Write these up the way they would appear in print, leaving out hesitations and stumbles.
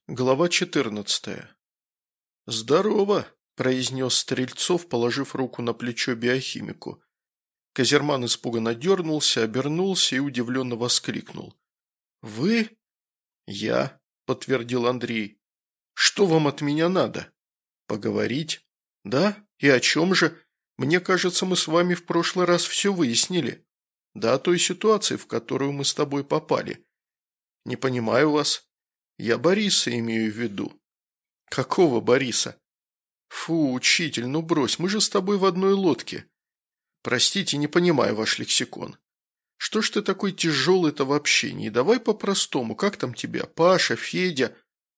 Глава 14. «Здорово», – произнес Стрельцов, положив руку на плечо биохимику. Козерман испуганно дернулся, обернулся и удивленно воскликнул. «Вы?» «Я», – подтвердил Андрей. «Что вам от меня надо?» «Поговорить?» «Да? И о чем же? Мне кажется, мы с вами в прошлый раз все выяснили. Да, о той ситуации, в которую мы с тобой попали. Не понимаю вас. Я Бориса имею в виду». «Какого Бориса?» «Фу, учитель, ну брось, мы же с тобой в одной лодке». «Простите, не понимаю ваш лексикон. Что ж ты такой тяжелый-то в общении? Давай по-простому. Как там тебя? Паша, Федя?»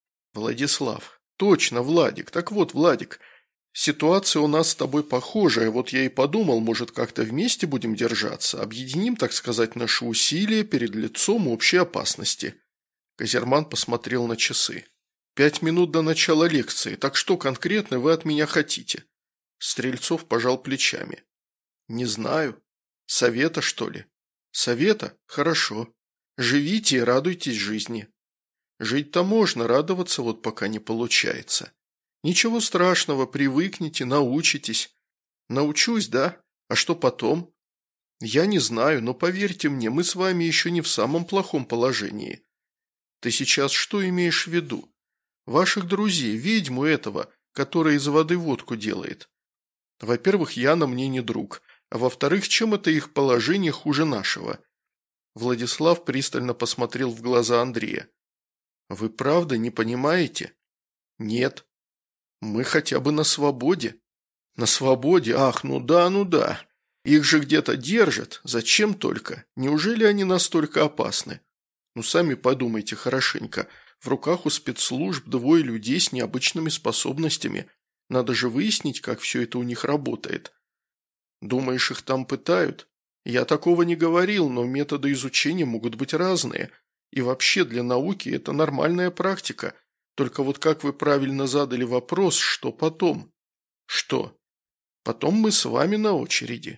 «Владислав. Точно, Владик. Так вот, Владик, ситуация у нас с тобой похожая. Вот я и подумал, может, как-то вместе будем держаться. Объединим, так сказать, наши усилия перед лицом общей опасности». Козерман посмотрел на часы. 5 минут до начала лекции. Так что конкретно вы от меня хотите?» Стрельцов пожал плечами. «Не знаю. Совета, что ли?» «Совета? Хорошо. Живите и радуйтесь жизни. Жить-то можно, радоваться вот пока не получается. Ничего страшного, привыкните, научитесь». «Научусь, да? А что потом?» «Я не знаю, но поверьте мне, мы с вами еще не в самом плохом положении». «Ты сейчас что имеешь в виду?» «Ваших друзей, ведьму этого, которая из воды водку делает. Во-первых, Яна мне не друг, а во-вторых, чем это их положение хуже нашего?» Владислав пристально посмотрел в глаза Андрея. «Вы правда не понимаете?» «Нет». «Мы хотя бы на свободе». «На свободе? Ах, ну да, ну да. Их же где-то держат. Зачем только? Неужели они настолько опасны? Ну, сами подумайте хорошенько. В руках у спецслужб двое людей с необычными способностями. Надо же выяснить, как все это у них работает. Думаешь, их там пытают? Я такого не говорил, но методы изучения могут быть разные. И вообще для науки это нормальная практика. Только вот как вы правильно задали вопрос, что потом? Что? Потом мы с вами на очереди.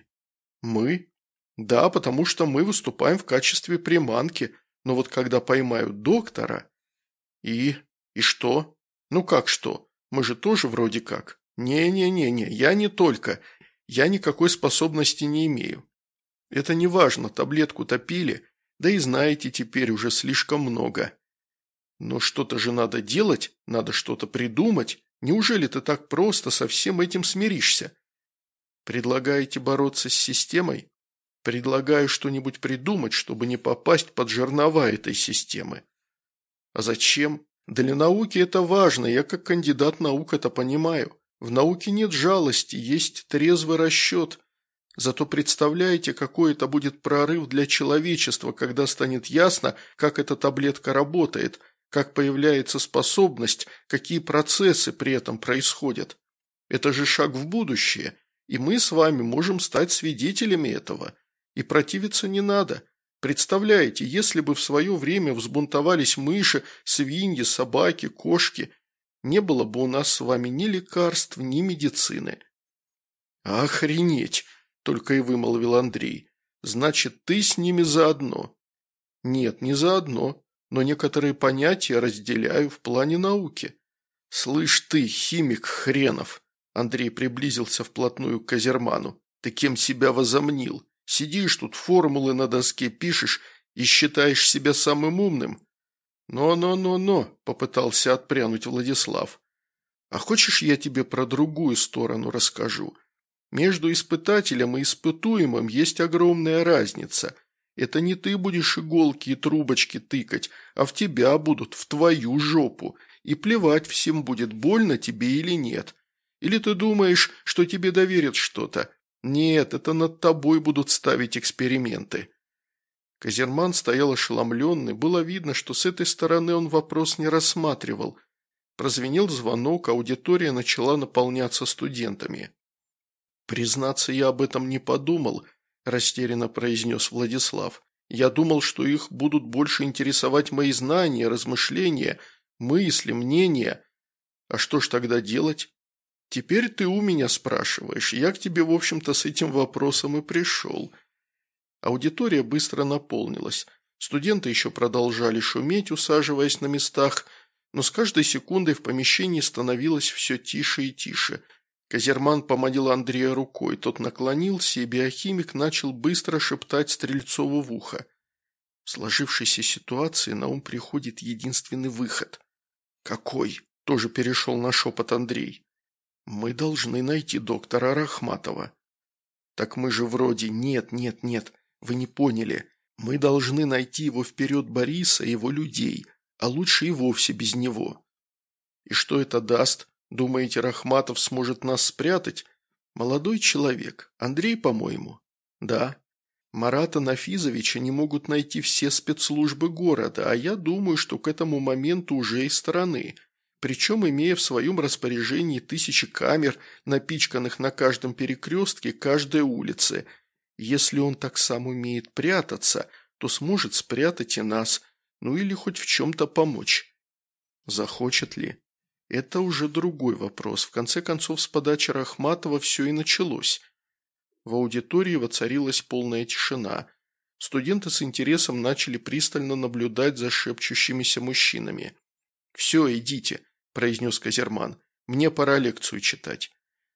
Мы? Да, потому что мы выступаем в качестве приманки, но вот когда поймают доктора... И что? Ну как что? Мы же тоже вроде как. Не-не-не-не, я не только. Я никакой способности не имею. Это не важно, таблетку-то пили, да и знаете теперь уже слишком много. Но что-то же надо делать, надо что-то придумать. Неужели ты так просто со всем этим смиришься? Предлагаете бороться с системой? Предлагаю что-нибудь придумать, чтобы не попасть под жернова этой системы. А зачем? Для науки это важно, я как кандидат наук это понимаю. В науке нет жалости, есть трезвый расчет. Зато представляете, какой это будет прорыв для человечества, когда станет ясно, как эта таблетка работает, как появляется способность, какие процессы при этом происходят. Это же шаг в будущее, и мы с вами можем стать свидетелями этого. И противиться не надо. Представляете, если бы в свое время взбунтовались мыши, свиньи, собаки, кошки, не было бы у нас с вами ни лекарств, ни медицины». «Охренеть!» – только и вымолвил Андрей. «Значит, ты с ними заодно?» «Нет, не заодно, но некоторые понятия разделяю в плане науки». «Слышь ты, химик хренов!» – Андрей приблизился вплотную к Козерману. «Ты кем себя возомнил? Сидишь тут, формулы на доске пишешь и считаешь себя самым умным?» «Но», – попытался отпрянуть Владислав. «А хочешь, я тебе про другую сторону расскажу? Между испытателем и испытуемым есть огромная разница. Это не ты будешь иголки и трубочки тыкать, а в тебя будут, в твою жопу. И плевать всем будет, больно тебе или нет. Или ты думаешь, что тебе доверят что-то? Нет, это над тобой будут ставить эксперименты». Козерман стоял ошеломленный, было видно, что с этой стороны он вопрос не рассматривал. Прозвенел звонок, аудитория начала наполняться студентами. «Признаться, я об этом не подумал», – растерянно произнес Владислав. «Я думал, что их будут больше интересовать мои знания, размышления, мысли, мнения. А что ж тогда делать? Теперь ты у меня спрашиваешь, я к тебе, в общем-то, с этим вопросом и пришел». Аудитория быстро наполнилась. Студенты еще продолжали шуметь, усаживаясь на местах, Но с каждой секундой в помещении становилось все тише и тише. Козерман поманил Андрея рукой, тот наклонился, и биохимик начал быстро шептать Стрельцову в ухо. В сложившейся ситуации на ум приходит единственный выход. «Какой?» – тоже перешел на шепот Андрей. «Мы должны найти доктора Рахматова». «Так мы же вроде нет, вы не поняли. Мы должны найти его вперед Бориса и его людей, а лучше и вовсе без него». «И что это даст? Думаете, Рахматов сможет нас спрятать?» «Молодой человек. Андрей, по-моему?» «Да. Марата Нафизовича не могут найти все спецслужбы города, а я думаю, что к этому моменту уже и стороны, причем имея в своем распоряжении тысячи камер, напичканных на каждом перекрестке каждой улицы. Если он так сам умеет прятаться, то сможет спрятать и нас, ну или хоть в чем-то помочь. Захочет ли? Это уже другой вопрос. В конце концов, с подачи Рахматова все и началось. В аудитории воцарилась полная тишина. Студенты с интересом начали пристально наблюдать за шепчущимися мужчинами. «Все, идите», – произнес Козерман. «Мне пора лекцию читать».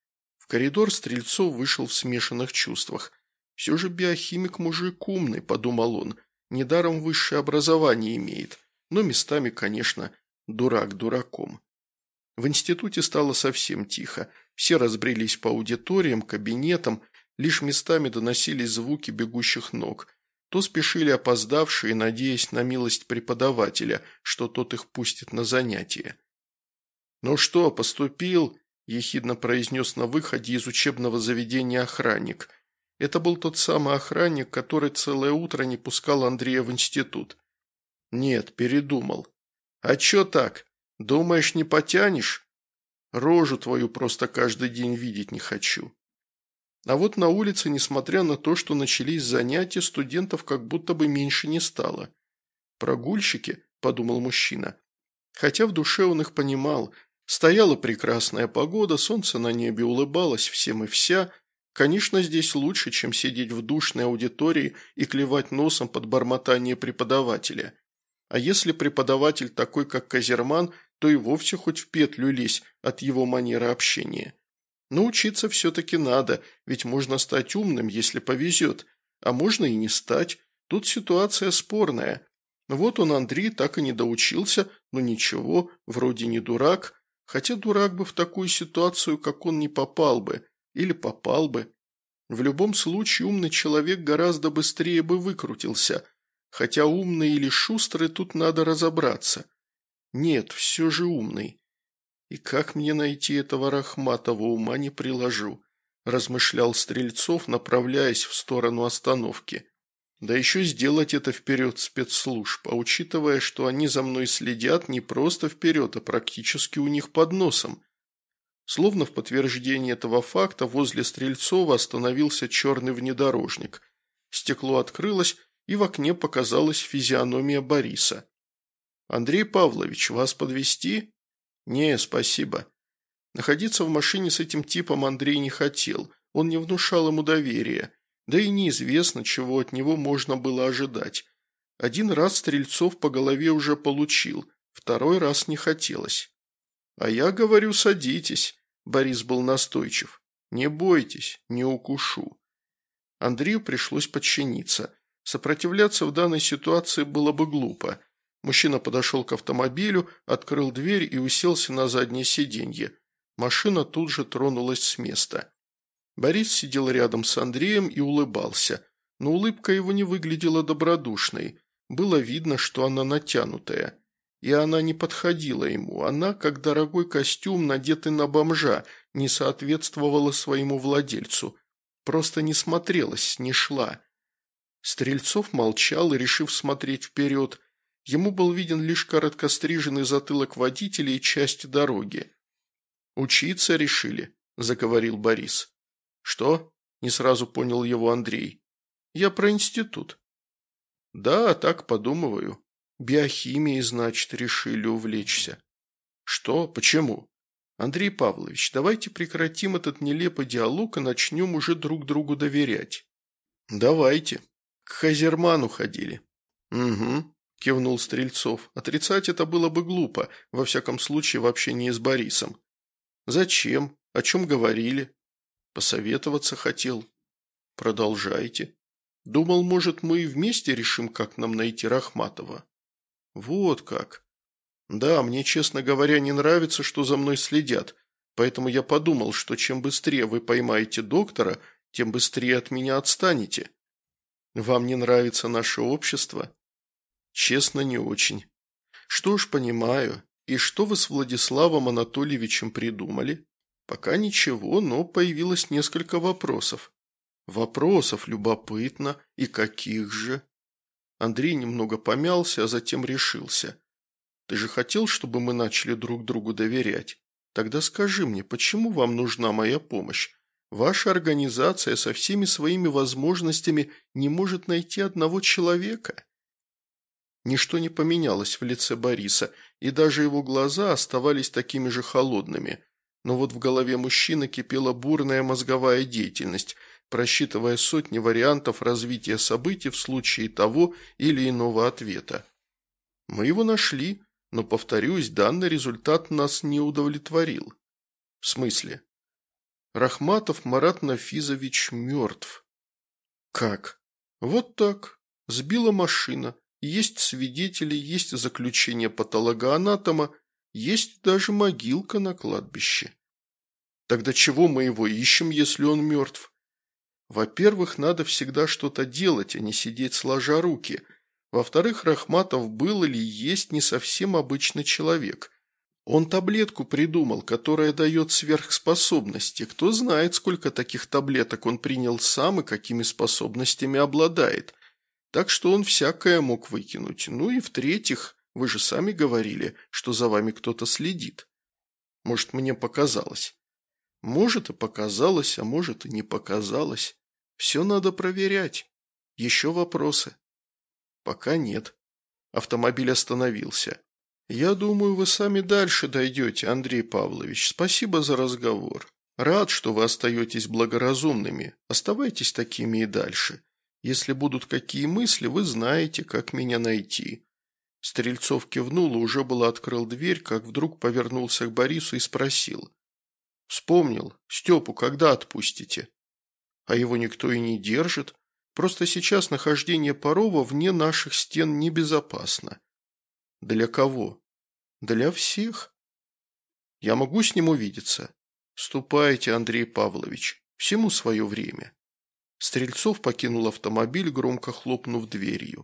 В коридор Стрельцов вышел в смешанных чувствах. «Все же биохимик мужик умный», – подумал он. «Недаром высшее образование имеет. Но местами, конечно, дурак дураком». В институте стало совсем тихо. Все разбрелись по аудиториям, кабинетам. Лишь местами доносились звуки бегущих ног. То спешили опоздавшие, надеясь на милость преподавателя, что тот их пустит на занятия. «Ну что, поступил?» – ехидно произнес на выходе из учебного заведения охранник. Это был тот самый охранник, который целое утро не пускал Андрея в институт. «Нет, передумал». «А чё так? Думаешь, не потянешь? Рожу твою просто каждый день видеть не хочу». А вот на улице, несмотря на то, что начались занятия, студентов как будто бы меньше не стало. «Прогульщики?» – подумал мужчина. Хотя в душе он их понимал. Стояла прекрасная погода, солнце на небе улыбалось всем и вся. Конечно, здесь лучше, чем сидеть в душной аудитории и клевать носом под бормотание преподавателя. А если преподаватель такой, как Козерман, то и вовсе хоть в петлю лезь от его манеры общения. Но учиться все-таки надо, ведь можно стать умным, если повезет, а можно и не стать. Тут ситуация спорная. Вот он, Андрей, так и не доучился, но ничего, вроде не дурак, хотя дурак бы в такую ситуацию, как он, не попал бы, или попал бы. В любом случае умный человек гораздо быстрее бы выкрутился, хотя умный или шустрый тут надо разобраться. Нет, все же умный. «И как мне найти этого Рахматова, ума не приложу», – размышлял Стрельцов, направляясь в сторону остановки. «Да еще сделать это вперед спецслужб, а учитывая, что они за мной следят не просто вперед, а практически у них под носом». Словно в подтверждение этого факта возле Стрельцова остановился черный внедорожник. Стекло открылось, и в окне показалась физиономия Бориса. «Андрей Павлович, вас подвезти?» «Не, спасибо». Находиться в машине с этим типом Андрей не хотел, он не внушал ему доверия, да и неизвестно, чего от него можно было ожидать. Один раз Стрельцов по голове уже получил, второй раз не хотелось. «А я говорю, садитесь», – Борис был настойчив. «Не бойтесь, не укушу». Андрею пришлось подчиниться. Сопротивляться в данной ситуации было бы глупо. Мужчина подошел к автомобилю, открыл дверь и уселся на заднее сиденье. Машина тут же тронулась с места. Борис сидел рядом с Андреем и улыбался, но улыбка его не выглядела добродушной. Было видно, что она натянутая. И она не подходила ему, она, как дорогой костюм, надетый на бомжа, не соответствовала своему владельцу. Просто не смотрелась, не шла. Стрельцов молчал и, решив смотреть вперед, ему был виден лишь короткостриженный затылок водителя и часть дороги. «Учиться решили», – заговорил Борис. «Что?» – не сразу понял его Андрей. «Я про институт». «Да, так подумываю. Биохимией, значит, решили увлечься». «Что? Почему?» «Андрей Павлович, давайте прекратим этот нелепый диалог и начнем уже друг другу доверять». «Давайте. К Козерману ходили». «Угу. – кивнул Стрельцов. «Отрицать это было бы глупо, во всяком случае в общении с Борисом». «Зачем? О чем говорили?» «Посоветоваться хотел». «Продолжайте». «Думал, может, мы и вместе решим, как нам найти Рахматова». «Вот как». «Да, мне, честно говоря, не нравится, что за мной следят, поэтому я подумал, что чем быстрее вы поймаете доктора, тем быстрее от меня отстанете». «Вам не нравится наше общество?» «Честно, не очень». «Что ж, понимаю. И что вы с Владиславом Анатольевичем придумали?» «Пока ничего, но появилось несколько вопросов». «Вопросов любопытно. И каких же?» Андрей немного помялся, а затем решился. «Ты же хотел, чтобы мы начали друг другу доверять? Тогда скажи мне, почему вам нужна моя помощь? Ваша организация со всеми своими возможностями не может найти одного человека». Ничто не поменялось в лице Бориса, и даже его глаза оставались такими же холодными. Но вот в голове мужчины кипела бурная мозговая деятельность, просчитывая сотни вариантов развития событий в случае того или иного ответа. «Мы его нашли, но, повторюсь, данный результат нас не удовлетворил». «В смысле?» «Рахматов Марат Нафизович мертв». «Как?» «Вот так. Сбила машина. Есть свидетели, есть заключение патологоанатома, есть даже могилка на кладбище». «Тогда чего мы его ищем, если он мертв?» «Во-первых, надо всегда что-то делать, а не сидеть сложа руки. Во-вторых, Рахматов был или есть не совсем обычный человек. Он таблетку придумал, которая дает сверхспособности. Кто знает, сколько таких таблеток он принял сам и какими способностями обладает. Так что он всякое мог выкинуть. Ну и в-третьих, вы же сами говорили, что за вами кто-то следит. Может, мне показалось?» «Может, и показалось, а может, и не показалось. Все надо проверять. Еще вопросы?» «Пока нет». Автомобиль остановился. «Я думаю, вы сами дальше дойдете, Андрей Павлович. Спасибо за разговор. Рад, что вы остаетесь благоразумными. Оставайтесь такими и дальше. Если будут какие мысли, вы знаете, как меня найти». Стрельцов кивнул и уже было открыл дверь, как вдруг повернулся к Борису и спросил. «Вспомнил. Степу когда отпустите?» «А его никто и не держит. Просто сейчас нахождение Парова вне наших стен небезопасно». «Для кого?» «Для всех». «Я могу с ним увидеться?» «Ступайте, Андрей Павлович. Всему свое время». Стрельцов покинул автомобиль, громко хлопнув дверью.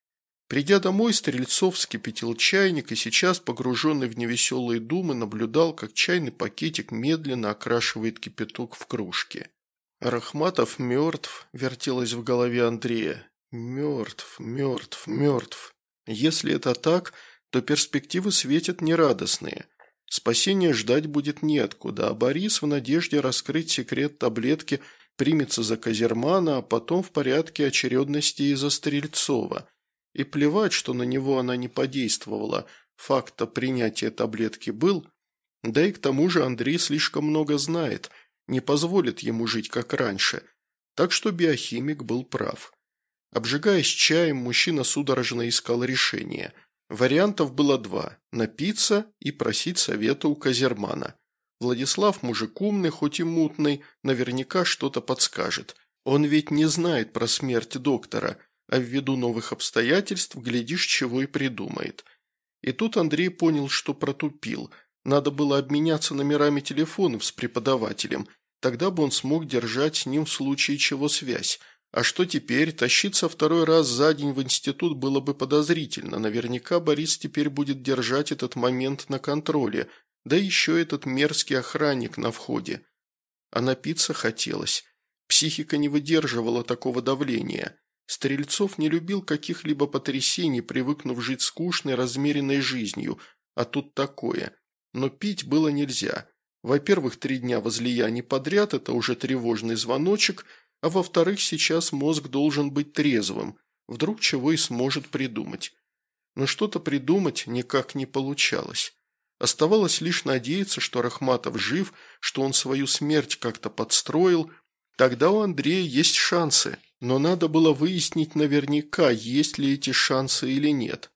Придя домой, Стрельцов вскипятил чайник и сейчас, погруженный в невеселые думы, наблюдал, как чайный пакетик медленно окрашивает кипяток в кружке. «Рахматов мертв», – вертелось в голове Андрея. «Мертв, мертв, мертв. Если это так, то перспективы светят нерадостные. Спасения ждать будет неоткуда, а Борис в надежде раскрыть секрет таблетки примется за Козермана, а потом в порядке очередности и за Стрельцова. И плевать, что на него она не подействовала, факт-то принятия таблетки был, да и к тому же Андрей слишком много знает, не позволит ему жить как раньше, так что биохимик был прав. Обжигаясь чаем, мужчина судорожно искал решение. Вариантов было два – напиться и просить совета у Козермана. Владислав мужик умный, хоть и мутный, наверняка что-то подскажет. Он ведь не знает про смерть доктора, а ввиду новых обстоятельств, глядишь, чего и придумает. И тут Андрей понял, что протупил. Надо было обменяться номерами телефонов с преподавателем, тогда бы он смог держать с ним в случае чего связь. А что теперь? Тащиться второй раз за день в институт было бы подозрительно. Наверняка Борис теперь будет держать этот момент на контроле, да еще этот мерзкий охранник на входе. А напиться хотелось. Психика не выдерживала такого давления. Стрельцов не любил каких-либо потрясений, привыкнув жить скучной, размеренной жизнью, а тут такое. Но пить было нельзя. Во-первых, 3 дня возлияний подряд – это уже тревожный звоночек, а во-вторых, сейчас мозг должен быть трезвым, вдруг чего и сможет придумать. Но что-то придумать никак не получалось. Оставалось лишь надеяться, что Рахматов жив, что он свою смерть как-то подстроил. Тогда у Андрея есть шансы. Но надо было выяснить наверняка, есть ли эти шансы или нет.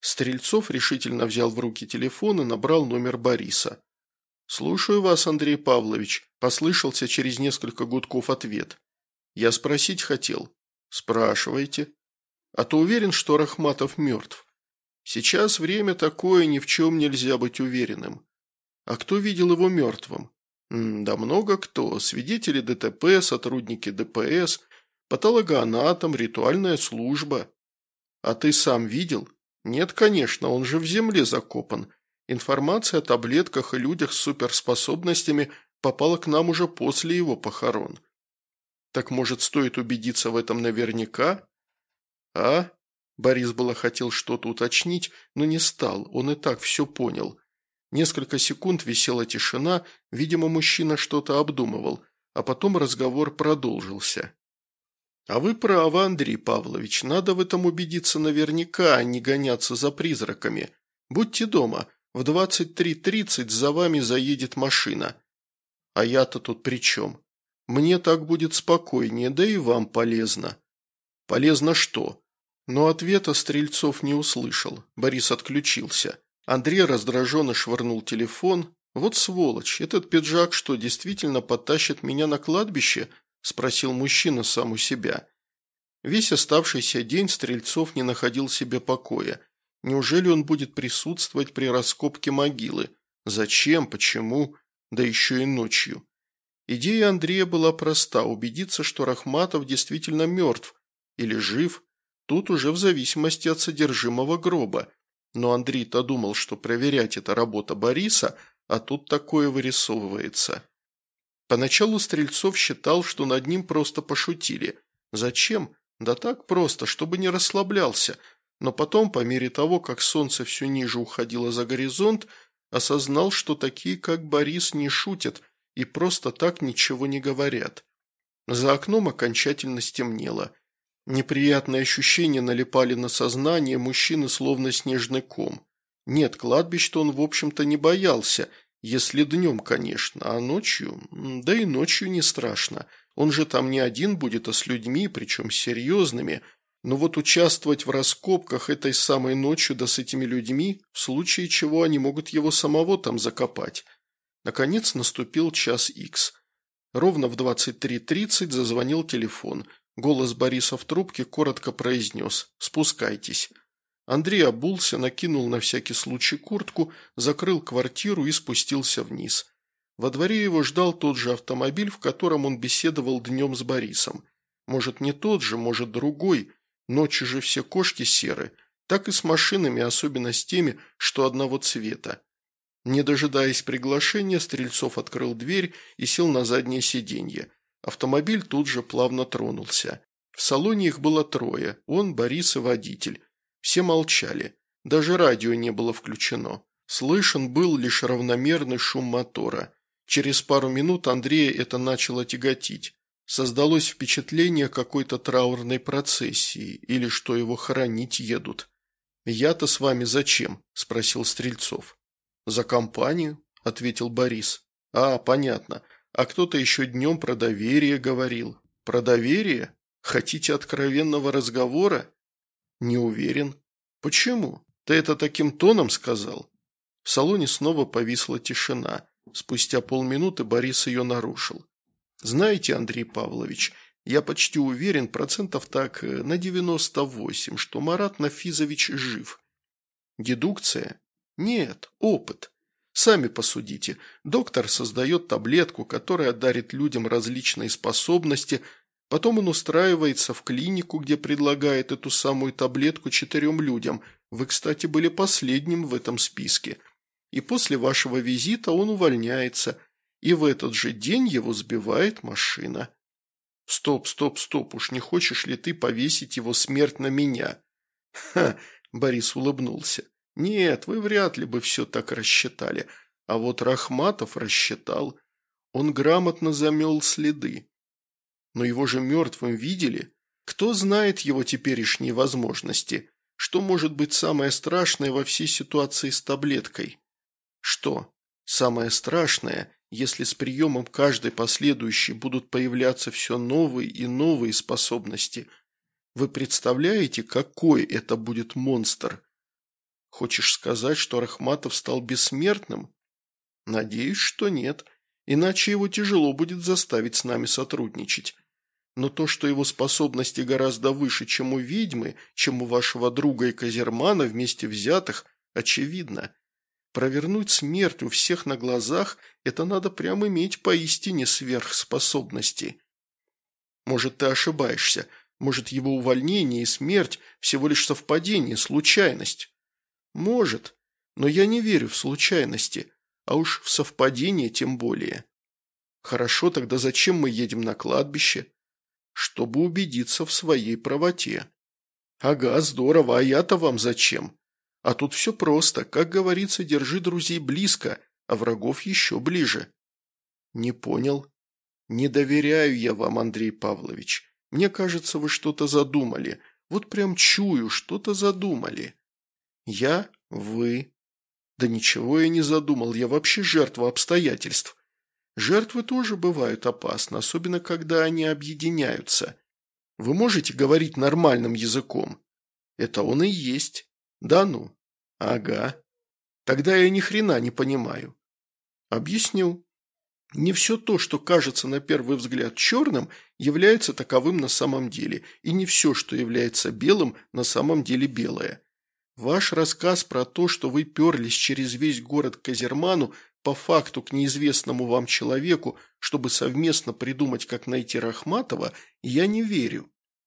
Стрельцов решительно взял в руки телефон и набрал номер Бориса. «Слушаю вас, Андрей Павлович», – послышался через несколько гудков ответ. «Я спросить хотел». «Спрашивайте». «А то уверен, что Рахматов мертв?» «Сейчас время такое, ни в чем нельзя быть уверенным». «А кто видел его мертвым?» «Да много кто. Свидетели ДТП, сотрудники ДПС, патологоанатом, ритуальная служба». «А ты сам видел?» «Нет, конечно, он же в земле закопан. Информация о таблетках и людях с суперспособностями попала к нам уже после его похорон». «Так, может, стоит убедиться в этом наверняка?» «А?» Борис было хотел что-то уточнить, но не стал, он и так все понял. Несколько секунд висела тишина, видимо, мужчина что-то обдумывал, а потом разговор продолжился. «А вы правы, Андрей Павлович, надо в этом убедиться наверняка, а не гоняться за призраками. Будьте дома, в 23:30 за вами заедет машина. А я-то тут при чем? Мне так будет спокойнее, да и вам полезно». «Полезно что?» Но ответа Стрельцов не услышал. Борис отключился. Андрей раздраженно швырнул телефон. «Вот сволочь, этот пиджак что, действительно потащит меня на кладбище?» – спросил мужчина сам у себя. Весь оставшийся день Стрельцов не находил себе покоя. Неужели он будет присутствовать при раскопке могилы? Зачем? Почему? Да еще и ночью. Идея Андрея была проста – убедиться, что Рахматов действительно мертв или жив. Тут уже в зависимости от содержимого гроба. Но Андрей-то думал, что проверять – это работа Бориса, а тут такое вырисовывается. Поначалу Стрельцов считал, что над ним просто пошутили. Зачем? Да так просто, чтобы не расслаблялся. Но потом, по мере того, как солнце все ниже уходило за горизонт, осознал, что такие, как Борис, не шутят и просто так ничего не говорят. За окном окончательно стемнело. Неприятные ощущения налипали на сознание мужчины словно снежный ком. Нет, кладбищ-то он, в общем-то, не боялся, если днем, конечно, а ночью, да и ночью не страшно. Он же там не один будет, а с людьми, причем серьезными. Но вот участвовать в раскопках этой самой ночью да с этими людьми, в случае чего они могут его самого там закопать. Наконец наступил час икс. Ровно в 23:30 зазвонил телефон. Голос Бориса в трубке коротко произнес «Спускайтесь». Андрей обулся, накинул на всякий случай куртку, закрыл квартиру и спустился вниз. Во дворе его ждал тот же автомобиль, в котором он беседовал днем с Борисом. Может, не тот же, может, другой. Ночью же все кошки серы. Так и с машинами, особенно с теми, что одного цвета. Не дожидаясь приглашения, Стрельцов открыл дверь и сел на заднее сиденье. Автомобиль тут же плавно тронулся. В салоне их было трое – он, Борис и водитель. Все молчали. Даже радио не было включено. Слышен был лишь равномерный шум мотора. Через пару минут Андрея это начало тяготить. Создалось впечатление какой-то траурной процессии или что его хоронить едут. «Я-то с вами зачем?» – спросил Стрельцов. «За компанию», – ответил Борис. «А, понятно. А кто-то еще днем про доверие говорил». «Про доверие? Хотите откровенного разговора?» «Не уверен». «Почему? Ты это таким тоном сказал?» В салоне снова повисла тишина. Спустя полминуты Борис ее нарушил. «Знаете, Андрей Павлович, я почти уверен, процентов так на 98, что Марат Нафизович жив». «Дедукция?» «Нет, опыт. Сами посудите. Доктор создает таблетку, которая дарит людям различные способности, потом он устраивается в клинику, где предлагает эту самую таблетку 4 людям. Вы, кстати, были последним в этом списке. И после вашего визита он увольняется, и в этот же день его сбивает машина». «Стоп, стоп, стоп, уж не хочешь ли ты повесить его смерть на меня?» «Ха!» – Борис улыбнулся. «Нет, вы вряд ли бы все так рассчитали. А вот Рахматов рассчитал. Он грамотно замел следы. Но его же мертвым видели. Кто знает его теперешние возможности? Что может быть самое страшное во всей ситуации с таблеткой?» «Что? Самое страшное, если с приемом каждой последующей будут появляться все новые и новые способности. Вы представляете, какой это будет монстр?» Хочешь сказать, что Рахматов стал бессмертным? Надеюсь, что нет, иначе его тяжело будет заставить с нами сотрудничать. Но то, что его способности гораздо выше, чем у ведьмы, чем у вашего друга и Козермана вместе взятых, очевидно. Провернуть смерть у всех на глазах – это надо прямо иметь поистине сверхспособности. Может, ты ошибаешься, может, его увольнение и смерть – всего лишь совпадение, случайность. Может, но я не верю в случайности, а уж в совпадение тем более. Хорошо, тогда зачем мы едем на кладбище? Чтобы убедиться в своей правоте. Ага, здорово, а я-то вам зачем? А тут все просто, как говорится, держи друзей близко, а врагов еще ближе. Не понял. Не доверяю я вам, Андрей Павлович. Мне кажется, вы что-то задумали. Вот прям чую, что-то задумали. Я? Вы? Да ничего я не задумал, я вообще жертва обстоятельств. Жертвы тоже бывают опасны, особенно когда они объединяются. Вы можете говорить нормальным языком? Это он и есть. Да ну? Ага. Тогда я ни хрена не понимаю. Объясню. Не все то, что кажется на первый взгляд черным, является таковым на самом деле, и не все, что является белым, на самом деле белое. Ваш рассказ про то, что вы перлись через весь город к Козерману, по факту к неизвестному вам человеку, чтобы совместно придумать, как найти Рахматова, я не верю.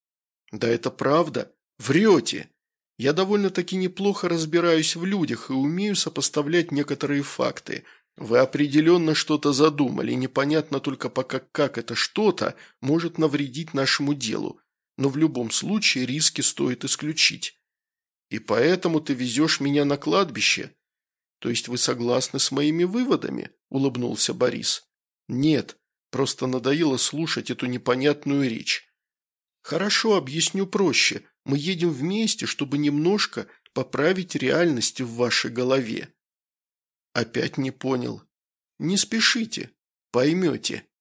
Да это правда. Врете. Я довольно-таки неплохо разбираюсь в людях и умею сопоставлять некоторые факты. Вы определенно что-то задумали, непонятно только пока, как это что-то может навредить нашему делу, но в любом случае риски стоит исключить. И поэтому ты везешь меня на кладбище? То есть вы согласны с моими выводами? Улыбнулся Борис. Нет, просто надоело слушать эту непонятную речь. Хорошо, объясню проще. Мы едем вместе, чтобы немножко поправить реальность в вашей голове. Опять не понял. Не спешите, поймете.